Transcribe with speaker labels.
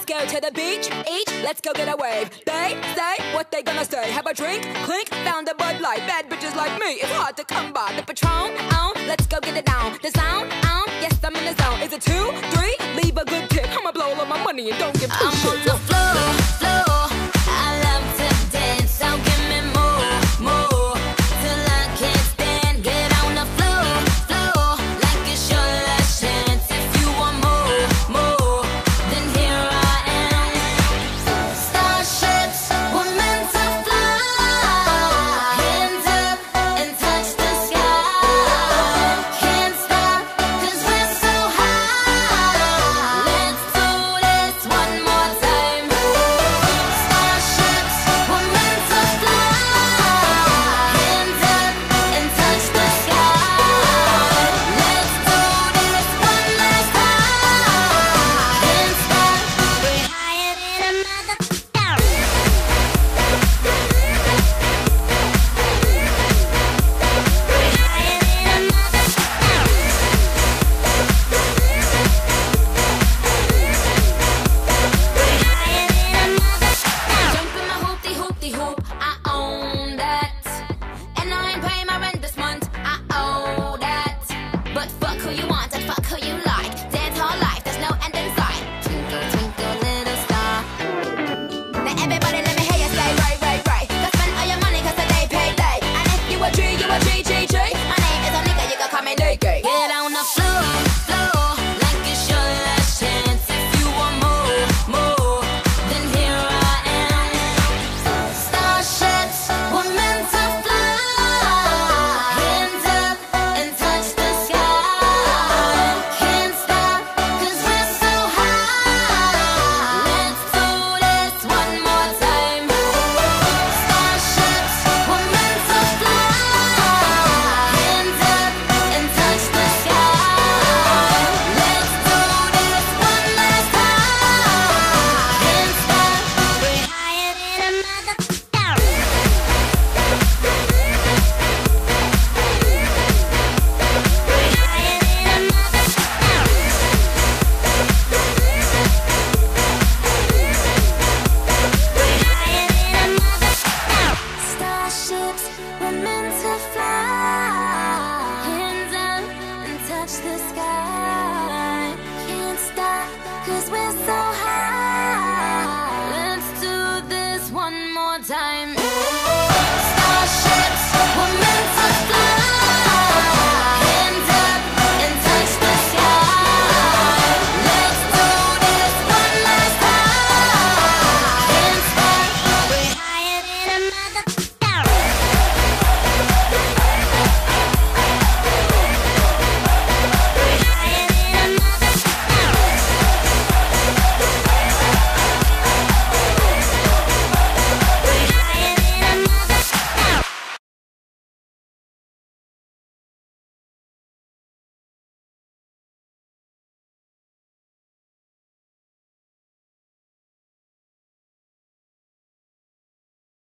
Speaker 1: Let's go to the beach, each, let's go get a wave. They say what they gonna say. Have a drink, clink, found a Bud Light. Bad bitches like me, it's hard to come by. The Patron, let's go get it down. The sound, yes, I'm in the zone. Is it 2, 3? Leave a good tip. I'ma blow all of my money and don't give two shits.
Speaker 2: I'm on the floor.